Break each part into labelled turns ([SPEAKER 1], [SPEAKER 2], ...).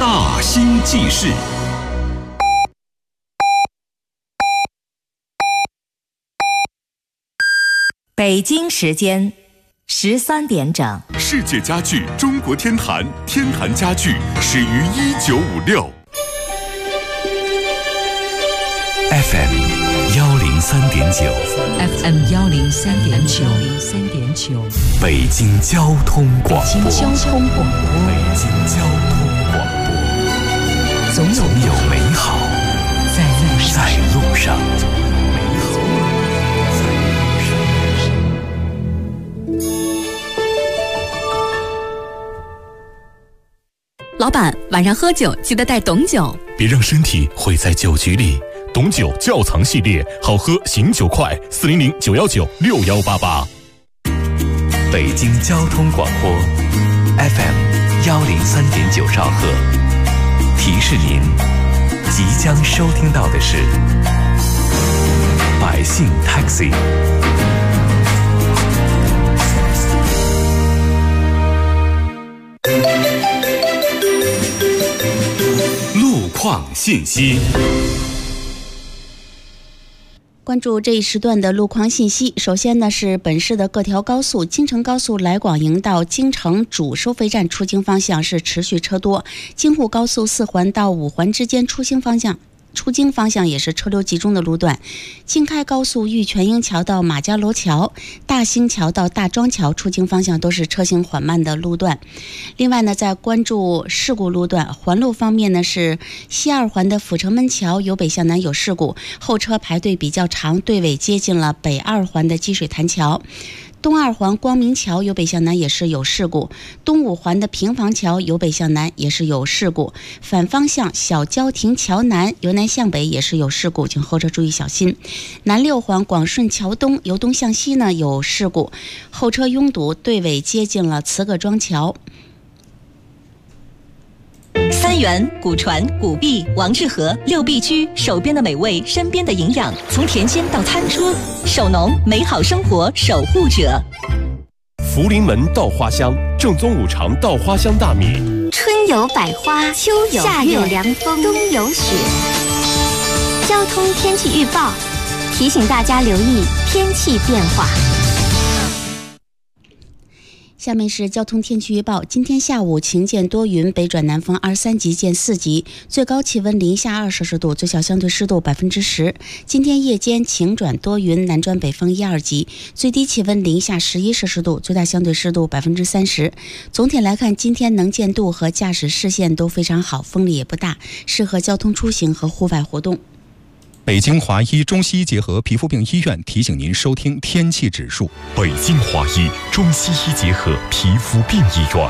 [SPEAKER 1] 大兴记事。
[SPEAKER 2] 北京时间13点整。
[SPEAKER 3] 世界家具中国天坛，天坛家具始于1956。
[SPEAKER 1] FM 103.9
[SPEAKER 4] FM 103.9
[SPEAKER 1] 北京交通广播。
[SPEAKER 4] 北京交通广播。总有美好在路上。
[SPEAKER 5] 老板，晚上喝酒记得带董酒，
[SPEAKER 3] 别让身体毁在酒局里。董酒窖藏系列，好喝醒酒快，400-919-6188。
[SPEAKER 1] 北京交通广播 FM 103.9兆赫，提示您即将收听到的是百姓 Taxi。路况信息。
[SPEAKER 6] 关注这一时段的路况信息。首先呢是本市的各条高速，京承高速来广营到京承主收费站出京方向是持续车多，京沪高速4环到5环之间出京方向也是车流集中的路段。京开高速玉泉营桥到马家楼桥、大兴桥到大庄桥出京方向都是车行缓慢的路段。另外呢，在关注事故路段，环路方面呢是西2环的阜成门桥由北向南有事故，后车排队比较长，队尾接近了北2环的积水潭桥。东2环光明桥由北向南也是有事故，东5环的平房桥由北向南也是有事故，反方向小交亭桥南由南向北也是有事故，请后车注意小心。南6环广顺桥东由东向西呢有事故，后车拥堵，队尾接近了慈各庄桥。
[SPEAKER 7] 三元、古传、古碧、王致和6必居，手边的美味，身边的营养，从甜心到餐桌，手农美好生活守护者。
[SPEAKER 8] 福临门稻花香，正宗5常稻花香大米。
[SPEAKER 9] 春有百花，秋有夏有凉风，冬有雪。交通天气预报提醒大家留意天气变化。
[SPEAKER 6] 下面是交通天气预报。今天下午晴见多云，北转南风23级见4级，最高气温零下2摄氏度，最小相对湿度10%。今天夜间晴转多云，南转北风1、2级，最低气温零下11摄氏度，最大相对湿度30%。总体来看，今天能见度和驾驶视线都非常好，风力也不大，适合交通出行和户外活动。
[SPEAKER 10] 北京华医中西医结合皮肤病医院提醒您收听天气指数。
[SPEAKER 3] 北京华医中西医结合皮肤病医院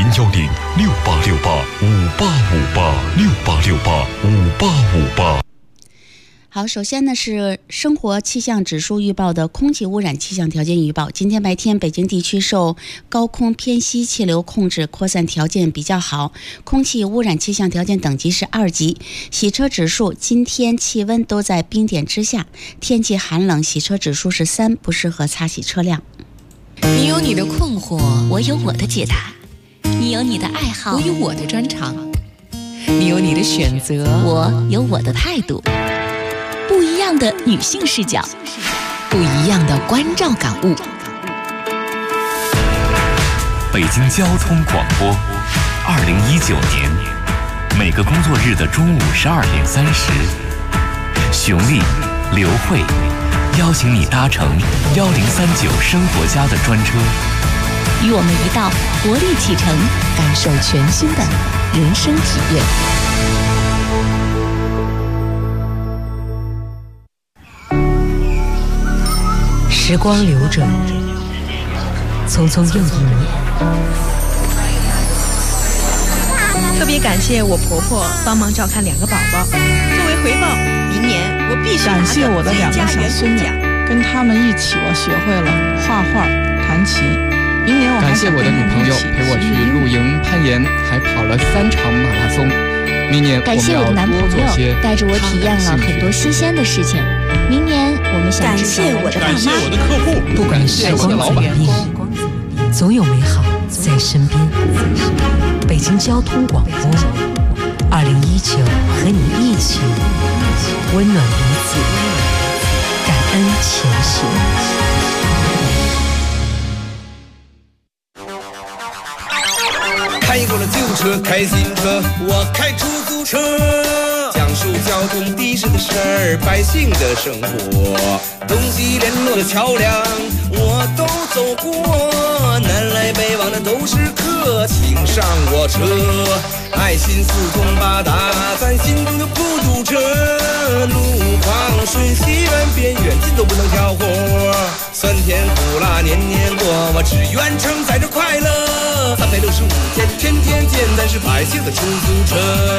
[SPEAKER 3] ，010-6868-5858，6868-5858。
[SPEAKER 6] 好，首先呢是生活气象指数预报的空气污染气象条件预报。今天白天北京地区受高空偏西气流控制，扩散条件比较好，空气污染气象条件等级是2级。洗车指数今天气温都在冰点之下，天气寒冷，洗车指数是3，不适合擦洗车辆。
[SPEAKER 5] 你有你的困惑，
[SPEAKER 7] 我有我的解答；你有你的爱好，
[SPEAKER 5] 我有我的专长；你有你的选择，
[SPEAKER 7] 我有我的态度。不一样的女性视角，
[SPEAKER 5] 不一样的关照感悟。
[SPEAKER 1] 北京交通广播，2019年每个工作日的中午12点30，熊丽、刘慧邀请你搭乘1039生活家的专车，
[SPEAKER 7] 与我们一道活力启程，
[SPEAKER 5] 感受全新的人生体验。时光流转，匆匆又一年。
[SPEAKER 11] 特别感谢我婆婆帮忙照看2个宝宝，作为回报，明年我必须
[SPEAKER 12] 感谢我的2个小孙女，跟他们一起，我学会了画画、弹琴。明年我还
[SPEAKER 13] 感谢我的女朋友陪我去露营、攀岩，还跑了3场马拉松。明年
[SPEAKER 9] 感谢我的男朋友带着我体验了很多新鲜的事情。明年我们想
[SPEAKER 11] 感谢我的爸妈，
[SPEAKER 8] 感谢我的客户，
[SPEAKER 5] 不管时光怎么变，总有美好在身边。北京交通广播酒和你一起温暖彼此，感恩前行。
[SPEAKER 14] 开过了旧车，开新车，我开出租车，讲述交通的士的事儿，百姓的生活，东西联络的桥梁我都走过，南来北往的都是客，请上我车，爱心四通八达，咱心中的孤独车，路况顺西远边远近都不能挑活，酸甜苦辣年年过，我只愿承载着快乐，365天天天见，咱是百姓的出租车。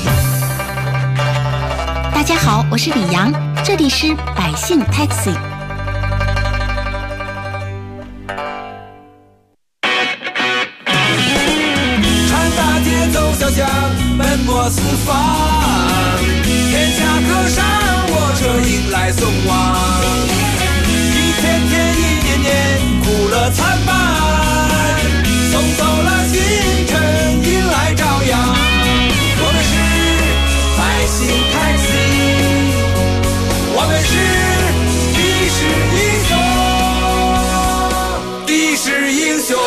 [SPEAKER 6] 大家好，我是李阳，这里是百姓 Taxi。
[SPEAKER 14] 穿大街走小巷，奔波四方，天下客商，我车迎来送往，一天天一年年，苦乐参半，送走了星辰，迎来朝阳。我们是百姓 Taxi， 我们是的士英雄。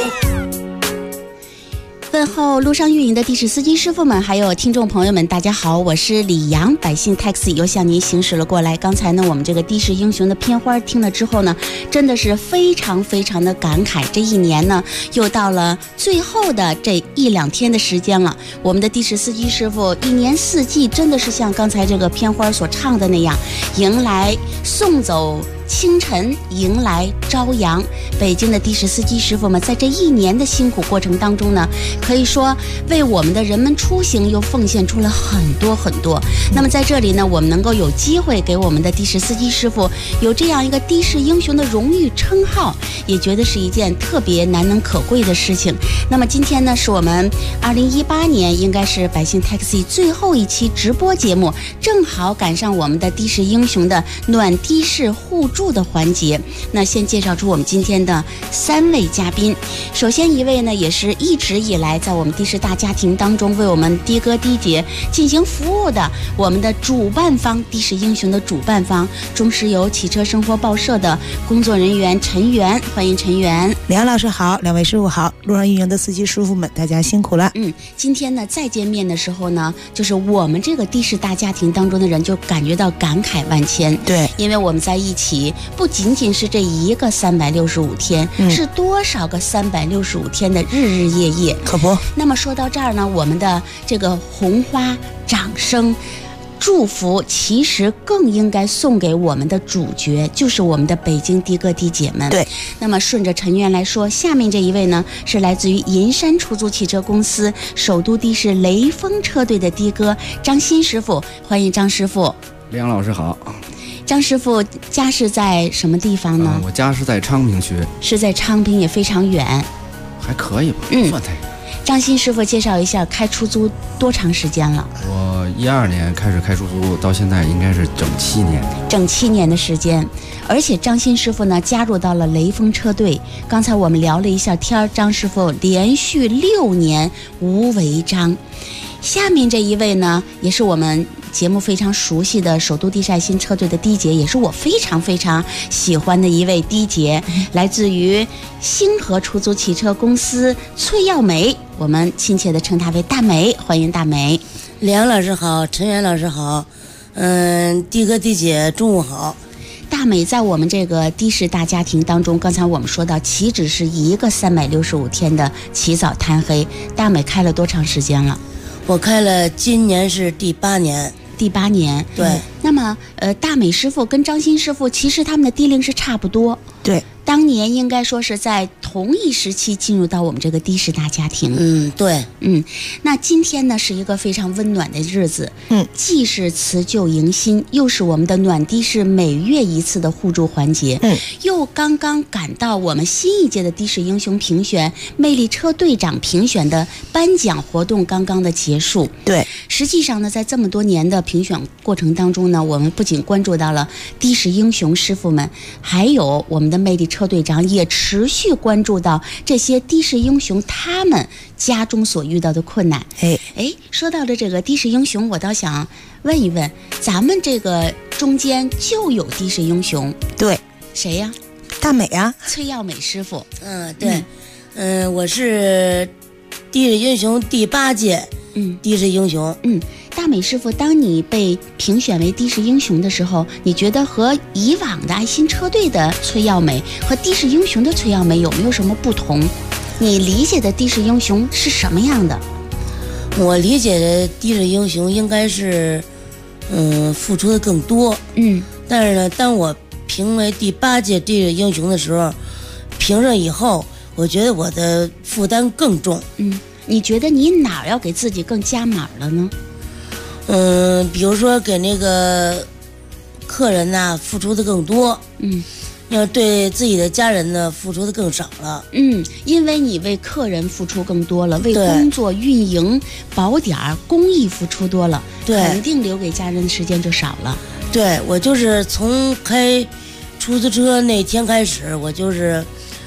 [SPEAKER 6] 问候路上运营的的士司机师傅们，还有听众朋友们，大家好，我是李阳，百姓 Taxi 又向您行驶了过来。刚才呢，我们这个的士英雄的片花听了之后呢，真的是非常非常的感慨。这一年呢，又到了最后的这1-2天的时间了。我们的的士司机师傅一年四季真的是像刚才这个片花所唱的那样，迎来送走清晨，迎来朝阳。北京的的士司机师傅们在这一年的辛苦过程当中呢，可以说为我们的人们出行又奉献出了很多很多。那么在这里呢，我们能够有机会给我们的的士司机师傅有这样一个的士英雄的荣誉称号，也觉得是一件特别难能可贵的事情。那么今天呢，是我们2018年应该是百姓 Taxi 最后一期直播节目，正好赶上我们的的士英雄的暖的士互助的环节。那先介绍出我们今天的3位嘉宾。首先一位呢，也是一直以来在我们的士大家庭当中为我们的哥的姐进行服务的我们的主办方，的士英雄的主办方中石油汽车生活报社的工作人员陈元，欢迎陈元。
[SPEAKER 15] 梁老师好，两位师傅好，路上运营的司机师傅们大家辛苦了。
[SPEAKER 6] 今天呢再见面的时候呢，就是我们这个的士大家庭当中的人就感觉到感慨万千。
[SPEAKER 15] 对，
[SPEAKER 6] 因为我们在一起不仅仅是这一个365天，是多少个365天的日日夜夜，
[SPEAKER 15] 可不。
[SPEAKER 6] 那么说到这儿呢，我们的这个红花掌声祝福其实更应该送给我们的主角，就是我们的北京的哥的姐们。
[SPEAKER 15] 对，
[SPEAKER 6] 那么顺着陈元来说，下面这一位呢是来自于银山出租汽车公司首都的士雷锋车队的的哥张鑫师傅，欢迎张师傅。
[SPEAKER 16] 梁老师好。
[SPEAKER 6] 张师傅家是在什么地方呢？
[SPEAKER 16] 我家是在昌平区。是
[SPEAKER 6] 在昌平，也非常远。
[SPEAKER 16] 还可以吧，不算太远。
[SPEAKER 6] 张鑫师傅介绍一下，开出租多长时间了？
[SPEAKER 16] 我12年开始开出租，到现在应该是整7年。
[SPEAKER 6] 整7年的时间，而且张鑫师傅呢加入到了雷锋车队。刚才我们聊了一下天，张师傅连续6年无违章。下面这一位呢，也是我们节目非常熟悉的首都的士爱心车队的的姐，也是我非常非常喜欢的一位的姐，来自于星河出租汽车公司崔耀美，我们亲切的称她为大美，欢迎大美。
[SPEAKER 17] 梁老师好，陈元老师好，的哥的姐中午好。
[SPEAKER 6] 大美在我们这个的士大家庭当中，刚才我们说到岂止是一个365天的起早贪黑，大美开了多长时间了？
[SPEAKER 17] 我开了，今年是第8年。
[SPEAKER 6] 第8年，
[SPEAKER 17] 对。
[SPEAKER 6] 那么，大美师傅跟张鑫师傅其实他们的的龄是差不多。
[SPEAKER 15] 对。
[SPEAKER 6] 当年应该说是在同一时期进入到我们这个的士大家庭。
[SPEAKER 17] 对。
[SPEAKER 6] 那今天呢是一个非常温暖的日子。既是辞旧迎新，又是我们的暖的士每月一次的互助环节。又刚刚赶到我们新一届的的士英雄评选、魅力车队长评选的颁奖活动刚刚的结束。
[SPEAKER 15] 对。
[SPEAKER 6] 实际上呢，在这么多年的评选过程当中呢，我们不仅关注到了的士英雄师傅们，还有我们的魅力车队长也持续关注到这些的士英雄他们家中所遇到的困难。说到了这个的士英雄，我倒想问一问，咱们这个中间就有的士英雄，
[SPEAKER 15] 对，
[SPEAKER 6] 谁呀？
[SPEAKER 15] 大美啊，
[SPEAKER 6] 崔耀美师傅。
[SPEAKER 17] 对，我是的士英雄第8届的士英雄。
[SPEAKER 6] 大美师傅，当你被评选为的士英雄的时候，你觉得和以往的爱心车队的崔耀美和的士英雄的崔耀美有没有什么不同？你理解的的士英雄是什么样的？
[SPEAKER 17] 我理解的的士英雄应该是，付出的更多。但是呢，当我评为第8届的士英雄的时候，评上以后，我觉得我的负担更重。
[SPEAKER 6] 你觉得你哪儿要给自己更加码了呢？
[SPEAKER 17] 比如说给那个客人呐付出的更多，要对自己的家人呢付出的更少了。
[SPEAKER 6] 因为你为客人付出更多了，为工作运营保点公益付出多了，肯定留给家人的时间就少了。
[SPEAKER 17] 对，我就是从开出租车那天开始，我就是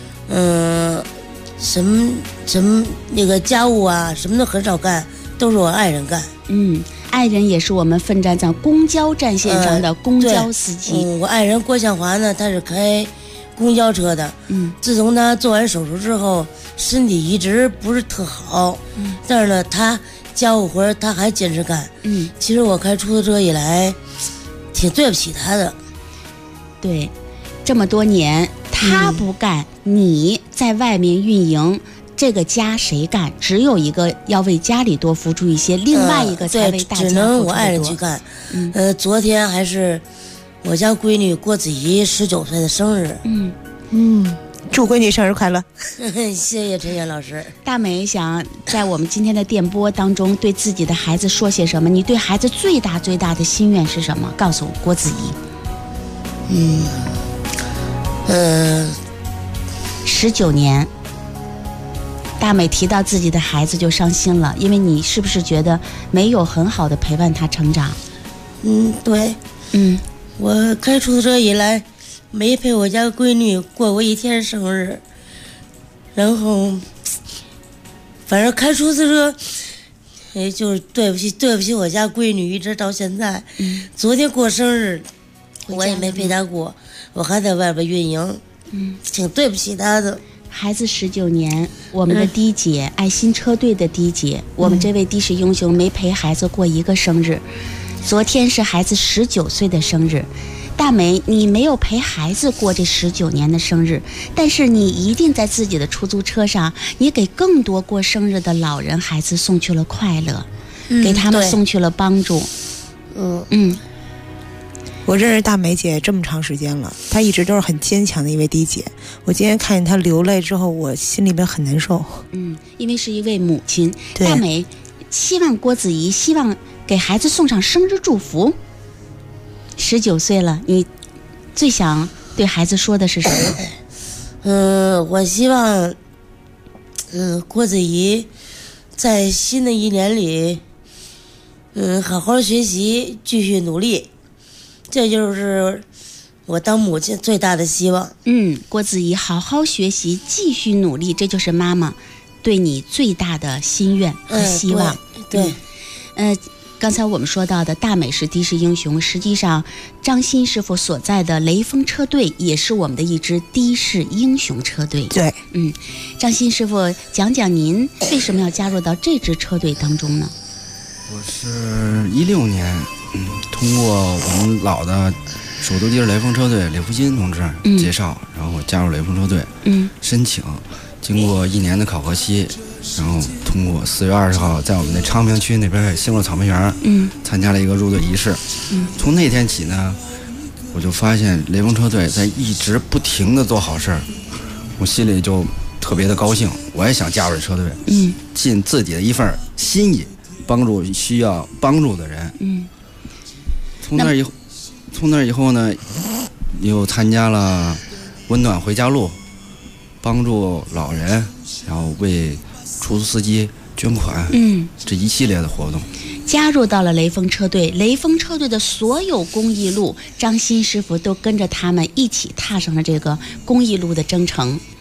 [SPEAKER 17] 什么那个家务啊什么都很少干，都是我爱人干。
[SPEAKER 6] 爱人也是我们奋战在公交战线上的公交司机。
[SPEAKER 17] 我爱人郭向华呢，他是开公交车的。自从他做完手术之后，身体一直不是特好。但是呢，他家务活他还坚持干。其实我开出租车以来，挺对不起他的。
[SPEAKER 6] 对，这么多年他不干，你在外面运营。这个家谁干？只有一个要为家里多付出一些，另外一个才为大家付出的多。只
[SPEAKER 17] 能我爱人去干。昨天还是我家闺女郭子怡19岁的生日。
[SPEAKER 15] 祝闺女生日快乐！
[SPEAKER 17] 谢谢陈岩老师。
[SPEAKER 6] 大美想在我们今天的电波当中对自己的孩子说些什么？你对孩子最大的心愿是什么？告诉郭子怡。19年。大美提到自己的孩子就伤心了，因为你是不是觉得没有很好的陪伴他成长？
[SPEAKER 17] 对。我开出租车以来，没陪我家闺女过过一天生日。然后，反正开出租车，就是对不起我家闺女，一直到现在。昨天过生日，我也没陪她过，我还在外边运营。挺对不起她的。
[SPEAKER 6] 孩子19年，我们的的姐，爱心车队的的姐，我们这位的士英雄没陪孩子过一个生日。昨天是孩子19岁的生日，大美，你没有陪孩子过这19年的生日，但是你一定在自己的出租车上，你给更多过生日的老人孩子送去了快乐，给他们送去了帮助。
[SPEAKER 15] 我认识大美姐这么长时间了，她一直都是很坚强的一位的姐。我今天看见她流泪之后，我心里边很难受。
[SPEAKER 6] 因为是一位母亲，大美希望郭子怡希望给孩子送上生日祝福。19岁了，你最想对孩子说的是什
[SPEAKER 17] 么？我希望，郭子怡在新的一年里，好好学习，继续努力。这就是我当母亲最大的希望。
[SPEAKER 6] 郭子怡好好学习，继续努力，这就是妈妈对你最大的心愿和希望。
[SPEAKER 17] 对。
[SPEAKER 6] 刚才我们说到的大美是的士英雄，实际上张鑫师傅所在的雷锋车队也是我们的一支的士英雄车队。
[SPEAKER 15] 对。
[SPEAKER 6] 张鑫师傅，讲讲您为什么要加入到这支车队当中呢？
[SPEAKER 16] 我是16年。通过我们老的首都的士雷锋车队李福新同志介绍，然后我加入雷锋车队，申请，经过1年的考核期，然后通过4月20号在我们那昌平区那边兴乐草莓园，参加了一个入队仪式。从那天起呢，我就发现雷锋车队在一直不停的做好事儿，我心里就特别的高兴，我也想加入这车队，尽自己的一份心意，帮助需要帮助的人。从那以后呢，又参加了温暖回家路，帮助老人，然后为出租司机捐款，这一系列的活动。
[SPEAKER 6] 加入到了雷锋车队，雷锋车队的所有公益路，张鑫师傅都跟着他们一起踏上了这个公益路的征程。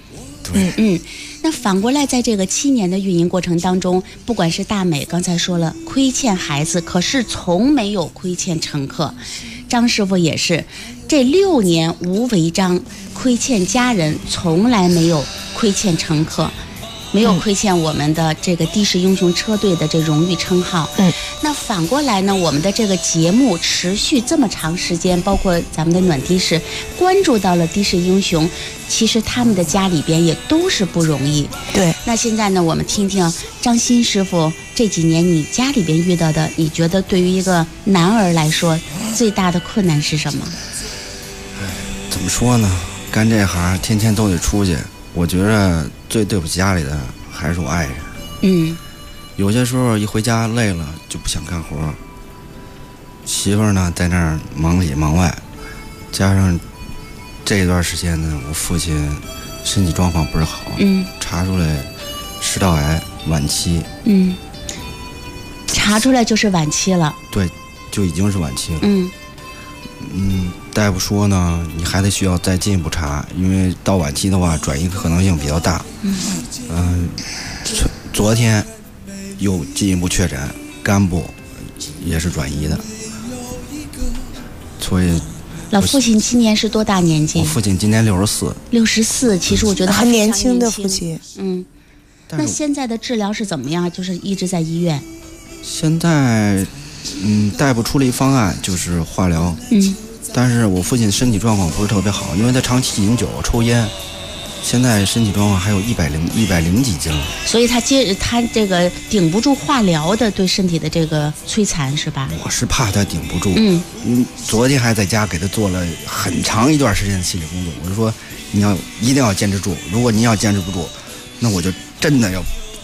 [SPEAKER 16] 对，
[SPEAKER 6] 那反过来，在这个7年的运营过程当中，不管是大美刚才说了亏欠孩子，可是从没有亏欠乘客。张师傅也是，这6年无违章，亏欠家人，从来没有亏欠乘客。没有亏欠我们的这个的士英雄车队的这荣誉称号。那反过来呢，我们的这个节目持续这么长时间，包括咱们的暖的士关注到了的士英雄，其实他们的家里边也都是不容易。
[SPEAKER 15] 对。
[SPEAKER 6] 那现在呢，我们听听张鑫师傅这几年你家里边遇到的，你觉得对于一个男儿来说最大的困难是什么？
[SPEAKER 16] 怎么说呢？干这行天天都得出去，我觉着最对不起家里的还是我爱人。有些时候一回家累了就不想干活，媳妇儿呢在那儿忙里忙外，加上这段时间呢，我父亲身体状况不是好，查出来食道癌晚期。
[SPEAKER 6] 查出来就是晚期了。
[SPEAKER 16] 对，就已经是晚期了。大夫说呢，你还得需要再进一步查，因为到晚期的话，转移可能性比较大。昨天又进一步确诊，肝部也是转移的。所以，
[SPEAKER 6] 老父亲今年是多大年纪？
[SPEAKER 16] 我父亲今年64。
[SPEAKER 6] 64，其实我觉得
[SPEAKER 15] 很年轻的父亲。
[SPEAKER 6] 那现在的治疗是怎么样？就是一直在医院。
[SPEAKER 16] 现在，大夫出了一方案，就是化疗。但是我父亲身体状况不是特别好，因为他长期饮酒抽烟，现在身体状况还有100几斤，
[SPEAKER 6] 所以他这个顶不住化疗的对身体的这个摧残，是吧？
[SPEAKER 16] 我是怕他顶不住。昨天还在家给他做了很长一段时间的心理工作，我就说你一定要坚持住，如果你要坚持不住，那我就真的要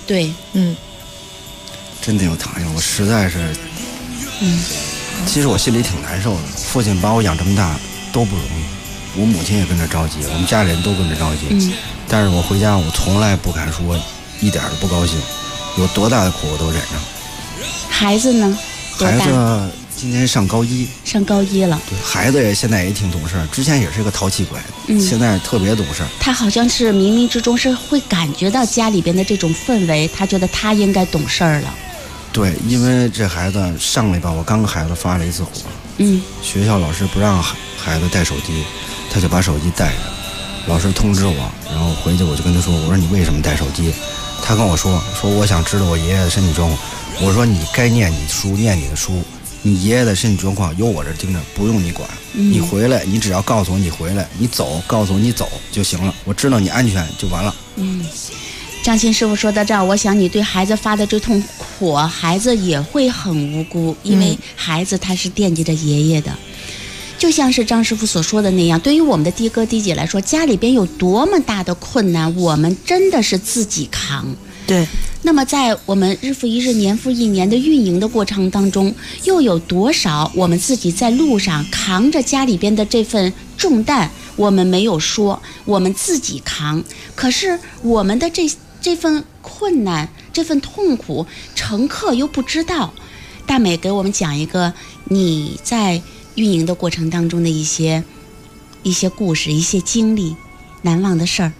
[SPEAKER 16] 真的要躺下，我实在是其实我心里挺难受的，父亲把我养这么大都不容易，我母亲也跟着着急，我们家里人都跟着着急。但是我回家我从来不敢说一点都不高兴，有多大的苦我都忍着。
[SPEAKER 6] 孩子呢？
[SPEAKER 16] 孩子今年上高一。
[SPEAKER 6] 上高一了。
[SPEAKER 16] 对，孩子也现在也挺懂事，之前也是个淘气鬼，现在特别懂事。
[SPEAKER 6] 他好像是冥冥之中是会感觉到家里边的这种氛围，他觉得他应该懂事了。
[SPEAKER 16] 对，因为这孩子上礼拜我刚跟孩子发了一次火，学校老师不让孩子带手机，他就把手机带着，老师通知我，然后回去我就跟他说，我说你为什么带手机？他跟我说我想知道我爷爷的身体状况。我说你该念你的书，念你的书，你爷爷的身体状况由我这盯着，不用你管。你回来，你只要告诉我你回来，你走，告诉我你走就行了，我知道你安全就完了。
[SPEAKER 6] 张鑫师傅说到这儿，我想你对孩子发的这通火，孩子也会很无辜，因为孩子他是惦记着爷爷的。就像是张师傅所说的那样，对于我们的的哥的姐来说，家里边有多么大的困难，我们真的是自己扛。
[SPEAKER 15] 对。
[SPEAKER 6] 那么在我们日复一日、年复一年的运营的过程当中，又有多少我们自己在路上扛着家里边的这份重担，我们没有说，我们自己扛。可是我们的这份困难，这份痛苦，乘客又不知道。大美给我们讲一个你在运营的过程当中的一些故事，一些经历，难忘的事儿。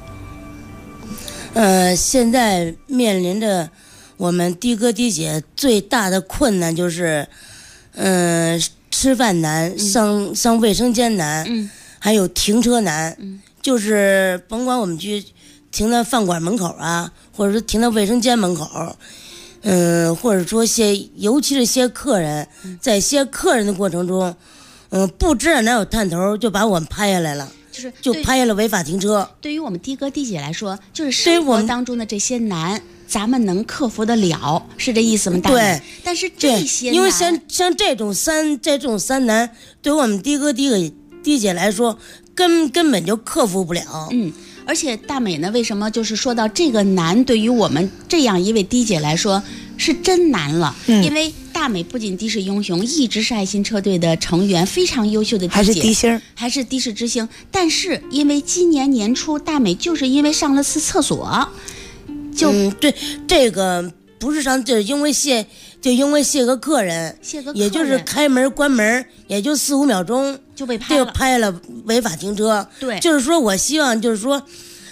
[SPEAKER 17] 现在面临着我们的哥的姐最大的困难就是，吃饭难，上卫生间难，还有停车难，就是甭管我们去停在饭馆门口啊，或者说停在卫生间门口，或者说尤其是些客人，在些客人的过程中，不知道哪有探头就把我们拍下来了。就拍下了违法停车。
[SPEAKER 6] 对于我们的哥的姐来说，就是生活当中的这些难，咱们能克服得了，是这意思吗？
[SPEAKER 17] 对。
[SPEAKER 6] 但是这些难，
[SPEAKER 17] 因为像这种三难，对我们的哥的姐来说，根本就克服不了。
[SPEAKER 6] 而且大美呢，为什么就是说到这个难，对于我们这样一位的姐来说是真难了？因为大美不仅的士英雄，一直是爱心车队的成员，非常优秀的的姐，
[SPEAKER 15] 还是的星，
[SPEAKER 6] 还是的士之星。但是因为今年年初，大美就是因为上了次厕所，
[SPEAKER 17] 对，这个不是上，就是因为谢个客人，也就是开门关门，也就4-5秒钟
[SPEAKER 6] 就被拍了，
[SPEAKER 17] 违法停车。
[SPEAKER 6] 对，
[SPEAKER 17] 就是说我希望就是说，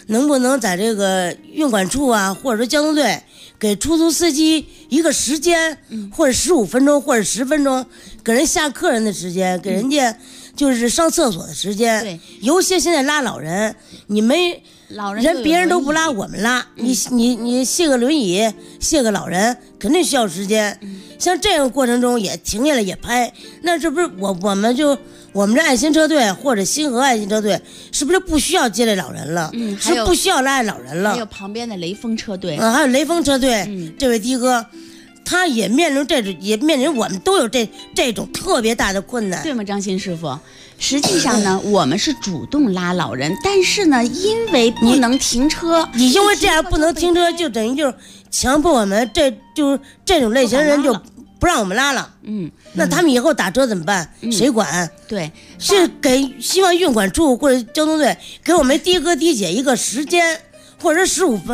[SPEAKER 17] 能不能在这个运管处啊，或者说交通队给出租司机一个时间，或者15分钟或者10分钟，给人下客人的时间，给人家就是上厕所的时间。
[SPEAKER 6] 对，
[SPEAKER 17] 尤其现在拉老人，你没
[SPEAKER 6] 老人
[SPEAKER 17] 别人都不拉，我们拉。你卸个轮椅，卸个老人，肯定需要时间。像这个过程中也停下来也拍，那这不是我们这爱心车队或者星河爱心车队，是不是不需要接待老人了？是不需要拉老人了？
[SPEAKER 6] 还有旁边的雷锋车队
[SPEAKER 17] 还有雷锋车队，这位的哥，他也面临我们都有这种特别大的困难，
[SPEAKER 6] 对吗，张鑫师傅？实际上呢，我们是主动拉老人，但是呢，因为不能停车，
[SPEAKER 17] 你因为这样不能停车，就等于就是强迫我们就是这种类型人就不让我们拉了。那他们以后打车怎么办？谁管？
[SPEAKER 6] 对，
[SPEAKER 17] 是希望运管处或者交通队给我们的哥的姐一个时间，或者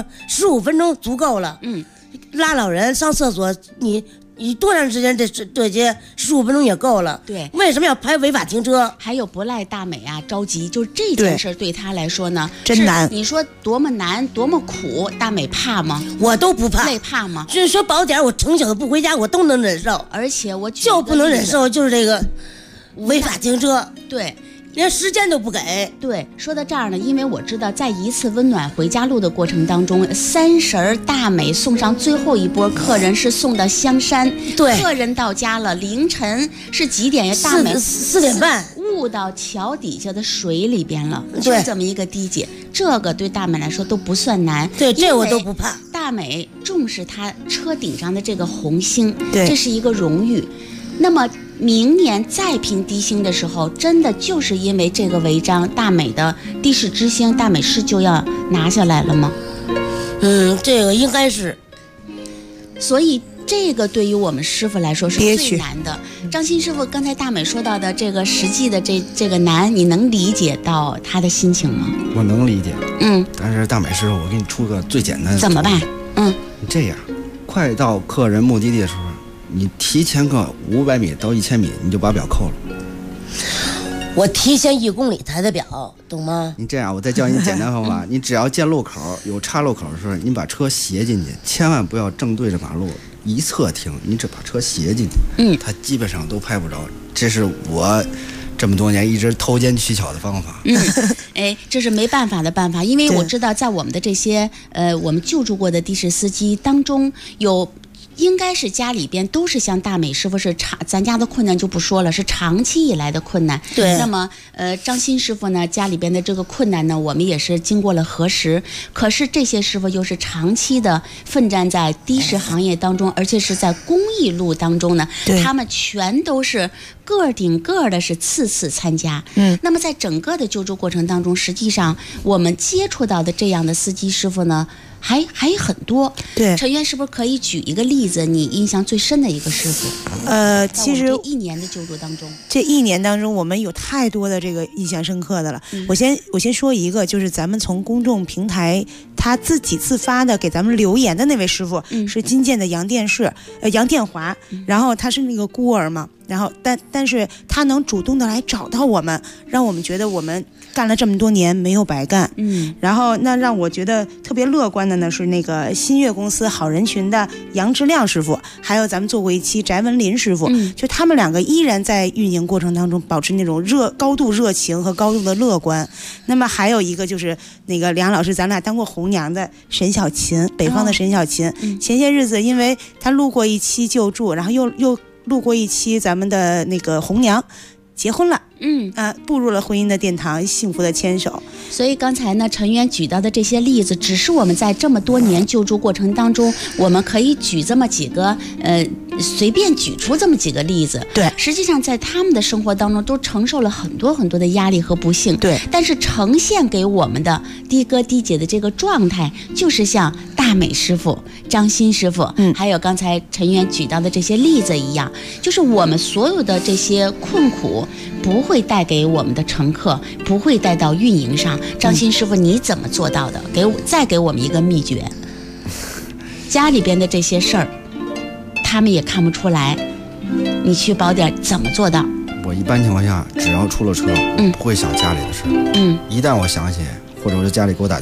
[SPEAKER 17] 15分钟足够了。拉老人上厕所，你多长时间？这些15分钟也够了。
[SPEAKER 6] 对，
[SPEAKER 17] 为什么要排违法停车？
[SPEAKER 6] 还有不赖大美啊，着急，就是这件事对他来说呢，
[SPEAKER 15] 真难。
[SPEAKER 6] 你说多么难，多么苦，大美怕吗？
[SPEAKER 17] 我都不怕。
[SPEAKER 6] 累怕吗？
[SPEAKER 17] 就是说早点我成宿的不回家，我都能忍受。
[SPEAKER 6] 而且我
[SPEAKER 17] 就不能忍受，就是这个违法停车。
[SPEAKER 6] 对。
[SPEAKER 17] 连时间都不给。
[SPEAKER 6] 对，说到这儿呢，因为我知道在一次温暖回家路的过程当中，30大美送上最后一波客人是送到香山，
[SPEAKER 17] 对，
[SPEAKER 6] 客人到家了，凌晨是几点呀？大美
[SPEAKER 17] 4点半
[SPEAKER 6] 误到桥底下的水里边了，
[SPEAKER 17] 就
[SPEAKER 6] 这么一个低姐，这个对大美来说都不算难。
[SPEAKER 17] 对，这我都不怕。
[SPEAKER 6] 大美重视她车顶上的这个红星，
[SPEAKER 15] 对，
[SPEAKER 6] 这是一个荣誉。那么明年再评低星的时候，真的就是因为这个违章，大美的的士之星大美市就要拿下来了吗？
[SPEAKER 17] 这个应该是。
[SPEAKER 6] 所以这个对于我们师傅来说是最难的。张鑫师傅刚才大美说到的这个实际的这个难，你能理解到他的心情吗？
[SPEAKER 16] 我能理解。但是大美师傅，我给你出个最简单的。
[SPEAKER 6] 怎么办？
[SPEAKER 16] 你这样，快到客人目的地的时候，你提前个500米到1000米，你就把表扣了。
[SPEAKER 17] 我提前1公里抬的表，懂吗？
[SPEAKER 16] 你这样，我再教你简单方法。你只要见路口有岔路口的时候，你把车斜进去，千万不要正对着马路一侧停，你只把车斜进去。它基本上都拍不着。这是我这么多年一直偷奸取巧的方法。
[SPEAKER 6] 这是没办法的办法，因为我知道在我们的这些我们救助过的的士司机当中有。应该是家里边都是像大美师傅是咱家的困难就不说了，是长期以来的困难。
[SPEAKER 17] 对。
[SPEAKER 6] 那么张鑫师傅呢，家里边的这个困难呢，我们也是经过了核实。可是这些师傅又是长期的奋战在的士行业当中，而且是在公益路当中呢，他们全都是个顶个的是次参加。那么在整个的救助过程当中，实际上我们接触到的这样的司机师傅呢，还很多。
[SPEAKER 15] 对，
[SPEAKER 6] 陈渊是不是可以举一个例子，你印象最深的一个师傅？
[SPEAKER 15] 其实
[SPEAKER 6] 1年的救助当中，
[SPEAKER 15] 这1年当中，我们有太多的这个印象深刻的了。我先说一个，就是咱们从公众平台他自己自发的给咱们留言的那位师傅，是金建的杨电华，然后他是那个孤儿嘛，然后但是他能主动的来找到我们，让我们觉得我们干了这么多年没有白干。然后那让我觉得特别乐观的呢是那个新月公司好人群的杨志亮师傅，还有咱们做过一期翟文林师傅，就他们2个依然在运营过程当中保持那种高度热情和高度的乐观。那么还有一个就是那个梁老师，咱俩当过红娘的沈小琴，北方的沈小琴，前些日子因为他录过一期救助，然后又录过一期咱们的那个红娘结婚了，步入了婚姻的殿堂，幸福的牵手。
[SPEAKER 6] 所以刚才呢，陈渊举到的这些例子，只是我们在这么多年救助过程当中，我们可以举这么几个，随便举出这么几个例子。
[SPEAKER 15] 对，
[SPEAKER 6] 实际上在他们的生活当中都承受了很多很多的压力和不幸。
[SPEAKER 15] 对，
[SPEAKER 6] 但是呈现给我们的的哥的姐的这个状态，就是像大美师傅、张鑫师傅，还有刚才陈渊举到的这些例子一样，就是我们所有的这些困苦不会带给我们的乘客，不会带到运营上。张鑫师傅，你怎么做到的？再给我们一个秘诀。家里边的这些事儿，他们也看不出来，你去宝点怎么做到？
[SPEAKER 16] 我一般情况下，只要出了车，不会想家里的事。一旦我想起，或者说家里给我打电话，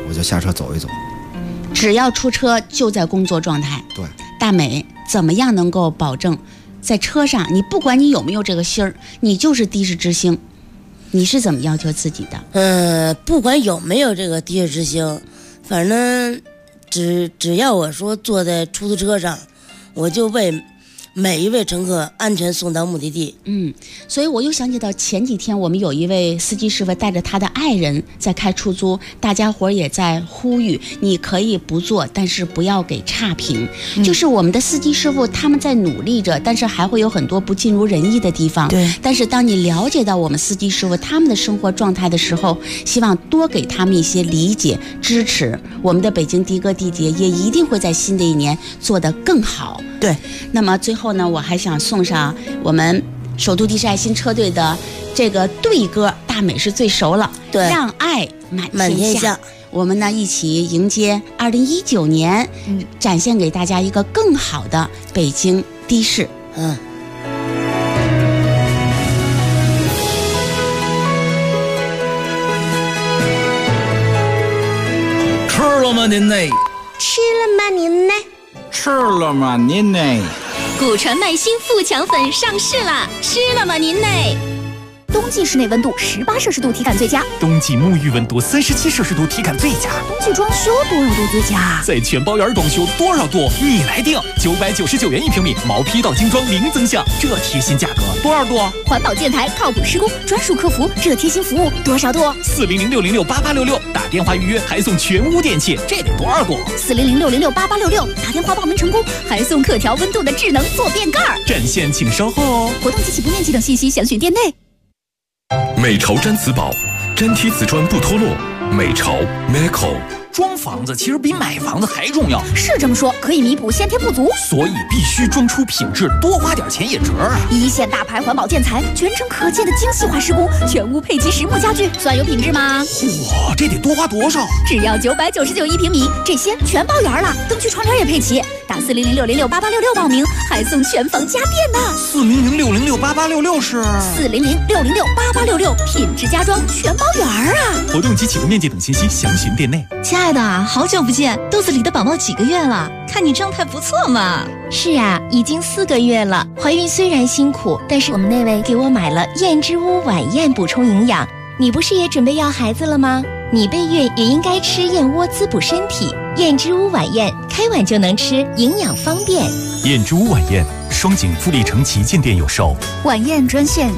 [SPEAKER 16] 我就下车走一走。
[SPEAKER 6] 只要出车就在工作状态。
[SPEAKER 16] 对，
[SPEAKER 6] 大美怎么样能够保证在车上，你不管你有没有这个心儿，你就是的士之星？你是怎么要求自己的？
[SPEAKER 17] 不管有没有这个的士之星，反正只要我说坐在出租车上，我就为每一位乘客安全送到目的地。
[SPEAKER 6] 所以我又想起到前几天我们有一位司机师傅带着他的爱人在开出租，大家伙也在呼吁，你可以不坐，但是不要给差评。就是我们的司机师傅他们在努力着，但是还会有很多不尽如人意的地方。
[SPEAKER 15] 对，
[SPEAKER 6] 但是当你了解到我们司机师傅他们的生活状态的时候，希望多给他们一些理解支持。我们的北京的哥地铁也一定会在新的一年做得更好。
[SPEAKER 15] 对，
[SPEAKER 6] 那么最后呢，我还想送上我们首都的士爱心车队的这个队歌，大美是最熟了。
[SPEAKER 17] 对，
[SPEAKER 6] 让爱满天下。我们呢一起迎接2019年，展现给大家一个更好的北京的士。
[SPEAKER 18] 吃了吗您呢？
[SPEAKER 9] 吃了吗您呢？
[SPEAKER 18] 吃了吗您呢？
[SPEAKER 7] 古传麦新富强粉上市啦！吃了吗您呢？
[SPEAKER 19] 冬季室内温度18摄氏度体感最佳，
[SPEAKER 3] 冬季沐浴温度37摄氏度体感最佳，
[SPEAKER 19] 冬季装修多少度最佳？
[SPEAKER 3] 在全包园装修多少度你来定，999元1平米，毛坯到精装零增项，这贴心价格多少度？
[SPEAKER 19] 环保建材靠谱施工，专属客服，这贴心服务多少度
[SPEAKER 3] ？400-606-8866，打电话预约还送全屋电器，这得多少度
[SPEAKER 19] ？400-606-8866，打电话报名成功还送可调温度的智能坐便盖。
[SPEAKER 3] 展现请稍后哦。
[SPEAKER 19] 活动及起步面积等信息详询店内。
[SPEAKER 3] 美潮毡瓷宝，粘贴瓷砖不脱落。美潮 Meco。
[SPEAKER 18] 装房子其实比买房子还重要，
[SPEAKER 19] 是这么说，可以弥补先天不足，
[SPEAKER 18] 所以必须装出品质，多花点钱也值啊！
[SPEAKER 19] 一线大牌环保建材，全程可见的精细化施工，全屋配齐实木家具，算有品质吗？
[SPEAKER 18] 嚯，这得多花多少？
[SPEAKER 19] 只要999一平米，这些全包圆了，灯区窗帘也配齐。打400-606-8866报名，还送全房家电呢。
[SPEAKER 18] 400-606-8866是
[SPEAKER 19] 400-606-8866，品质家装全包圆啊！
[SPEAKER 3] 活动及起步面积等信息详询店内。
[SPEAKER 7] 亲爱的，好久不见，肚子里的宝宝几个月了？看你状态不错嘛。
[SPEAKER 9] 是啊，已经4个月了。怀孕虽然辛苦，但是我们那位给我买了燕之屋晚宴补充营养。你不是也准备要孩子了吗？你备孕也应该吃燕窝滋补身体。燕之屋晚宴，开碗就能吃，营养方便。
[SPEAKER 3] 燕之屋晚宴，双井富力城旗舰店有售。
[SPEAKER 19] 晚宴专线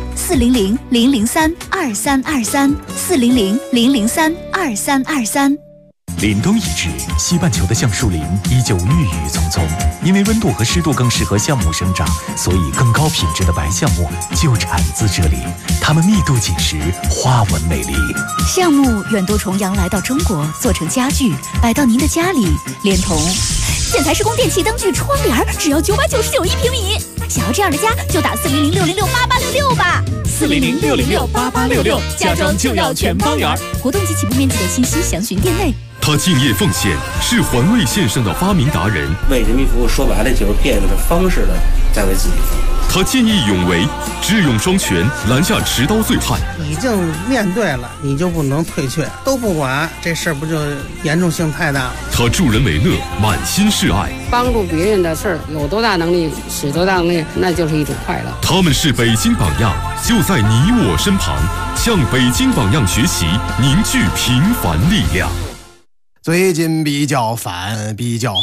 [SPEAKER 19] 400-003-2323，400-003-2323。
[SPEAKER 3] 凛冬已至，西半球的橡树林依旧郁郁葱葱。因为温度和湿度更适合橡木生长，所以更高品质的白橡木就产自这里。它们密度紧实，花纹美丽。
[SPEAKER 19] 橡木远渡重洋来到中国，做成家具，摆到您的家里，连同建材施工、电器、灯具、窗帘，只要999一平米。想要这样的家，就打400-606-8866吧。
[SPEAKER 3] 400-606-8866，家装就要全包圆。
[SPEAKER 19] 活动及起步面积的信息详询店内。
[SPEAKER 3] 他敬业奉献，是环卫线上的发明达人。
[SPEAKER 20] 为人民服务，说白了就是变着方式的在为自己服务。
[SPEAKER 3] 他见义勇为，智勇双全，拦下持刀醉汉。
[SPEAKER 21] 已经面对了，你就不能退却，都不管，这事儿不就严重性太大了？
[SPEAKER 3] 他助人为乐，满心是爱。
[SPEAKER 22] 帮助别人的事儿，有多大能力使多大能力，那就是一种快乐。
[SPEAKER 3] 他们是北京榜样，就在你我身旁，向北京榜样学习，凝聚平凡力量。
[SPEAKER 23] 最近比较烦，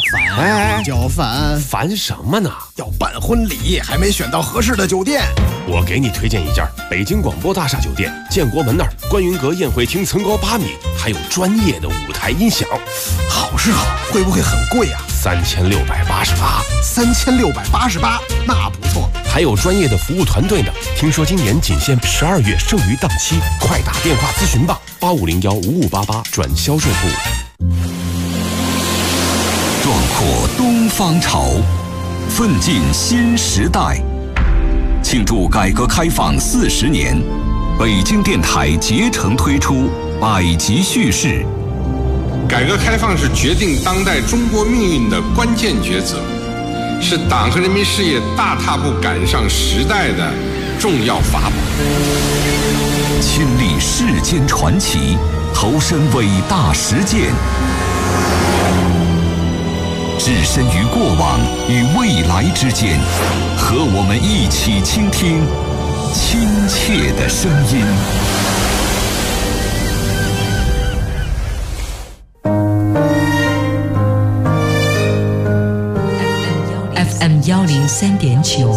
[SPEAKER 8] 烦什么呢？
[SPEAKER 23] 要办婚礼，还没选到合适的酒店。
[SPEAKER 8] 我给你推荐一家北京广播大厦酒店，建国门那儿观云阁宴会厅层高8米，还有专业的舞台音响。
[SPEAKER 23] 好是好，会不会很贵啊？3688，那不错。
[SPEAKER 8] 还有专业的服务团队呢。听说今年仅限12月剩余档期，快打电话咨询吧，85015588转销售部。
[SPEAKER 24] 壮阔东方潮，奋进新时代。庆祝改革开放40年，北京电台竭诚推出百集叙事。
[SPEAKER 25] 改革开放是决定当代中国命运的关键抉择，是党和人民事业大踏步赶上时代的重要法宝。
[SPEAKER 24] 亲历世间传奇，投身伟大实践，置身于过往与未来之间，和我们一起倾听亲切的声音。
[SPEAKER 5] FM 103.9